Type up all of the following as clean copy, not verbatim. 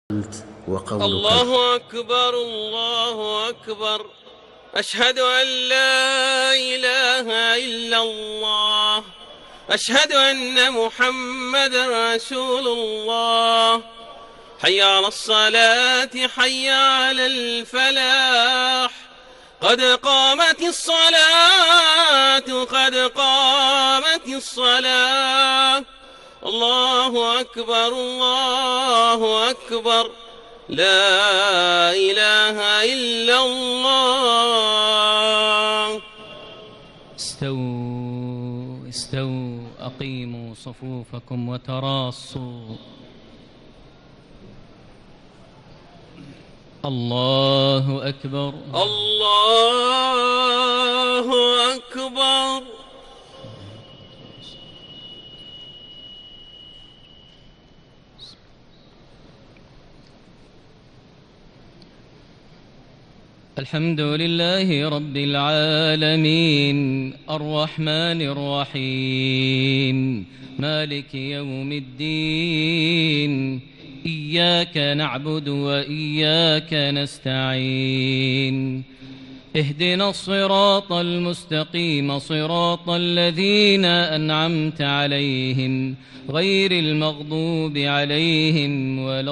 وقولك الله أكبر الله أكبر، أشهد أن لا إله إلا الله، أشهد أن محمدًا رسول الله. حي على الصلاة حي على الفلاح، قد قامت الصلاة قد قامت الصلاة. الله أكبر الله أكبر، لا إله إلا الله. استووا استووا، أقيموا صفوفكم وتراصوا. الله أكبر الله أكبر. الحمد لله رب العالمين، الرحمن الرحيم، مالك يوم الدين. إياك نعبد وإياك نستعين، اهدنا الصراط المستقيم، صراط الذين أنعمت عليهم غير المغضوب عليهم ولا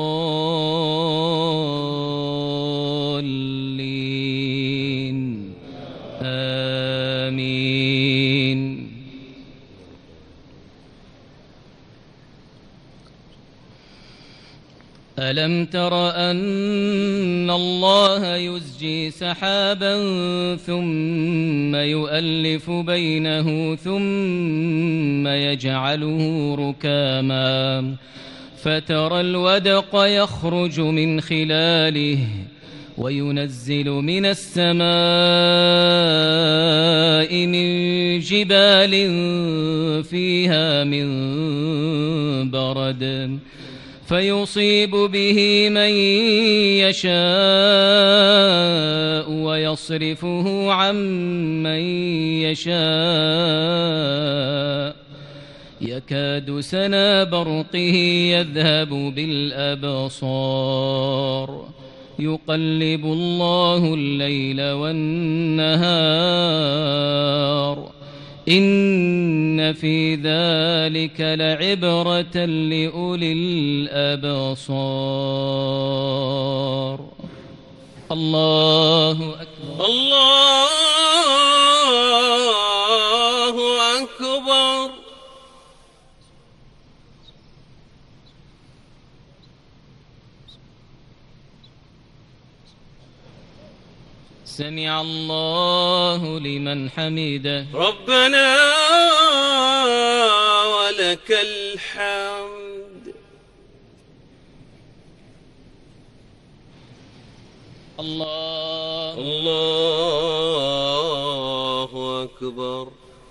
الضالين، آمين. ألم تر أن الله يزجي سحابا ثم يؤلف بينه ثم يجعله ركاما فترى الودق يخرج من خلاله وينزل من السماء من جبال فيها من برد فيصيب به من يشاء ويصرفه عن من يشاء يكاد سنا برقه يذهب بالأبصار يقلب الله الليل والنهار إن في ذلك لعبرة لأولي الأبصار. الله أكبر الله أكبر. سمع الله لمن حمده. ربنا ولك الحمد. الله أكبر.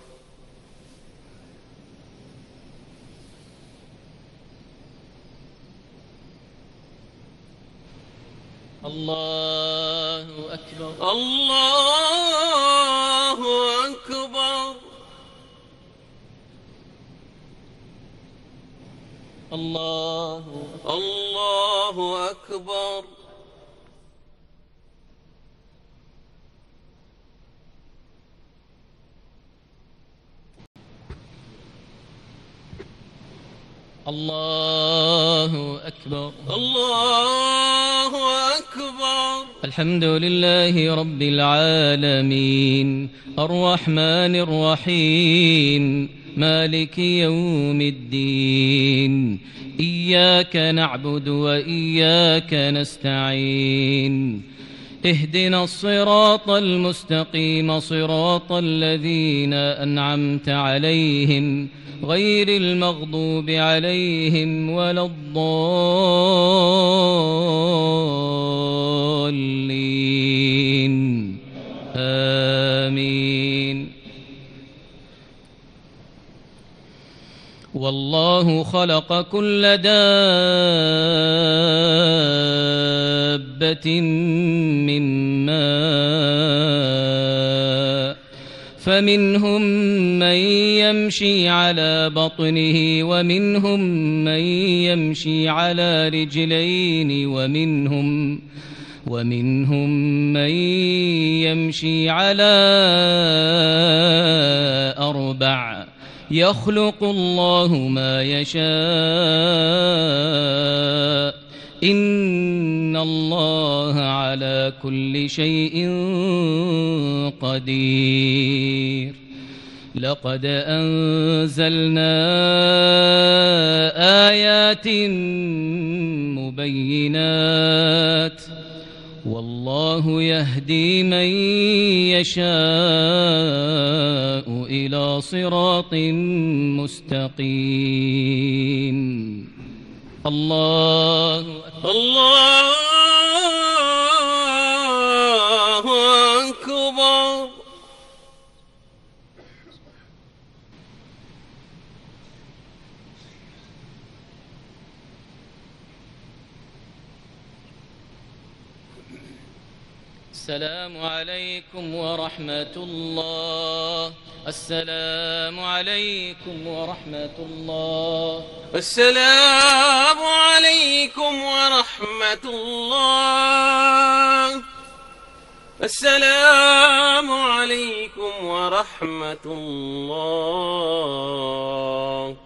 الله أكبر الله أكبر. الله أكبر. الله أكبر الله أكبر. الحمد لله رب العالمين، الرحمن الرحيم، مالك يوم الدين. إياك نعبد وإياك نستعين، اهدنا الصراط المستقيم، صراط الذين أنعمت عليهم غير المغضوب عليهم ولا الضالين، آمين. والله خلق كل دابة من ماء فمنهم من يمشي على بطنه ومنهم من يمشي على رجلين ومنهم من يمشي على 4 يخلق الله ما يشاء إن الله على كل شيء قدير لقد أنزلنا آيات مبينات والله يهدي من يشاء إلى صراط مستقيم الله أكبر. السلام عليكم ورحمة الله. السلام عليكم ورحمة الله. السلام عليكم ورحمة الله. السلام عليكم ورحمة الله.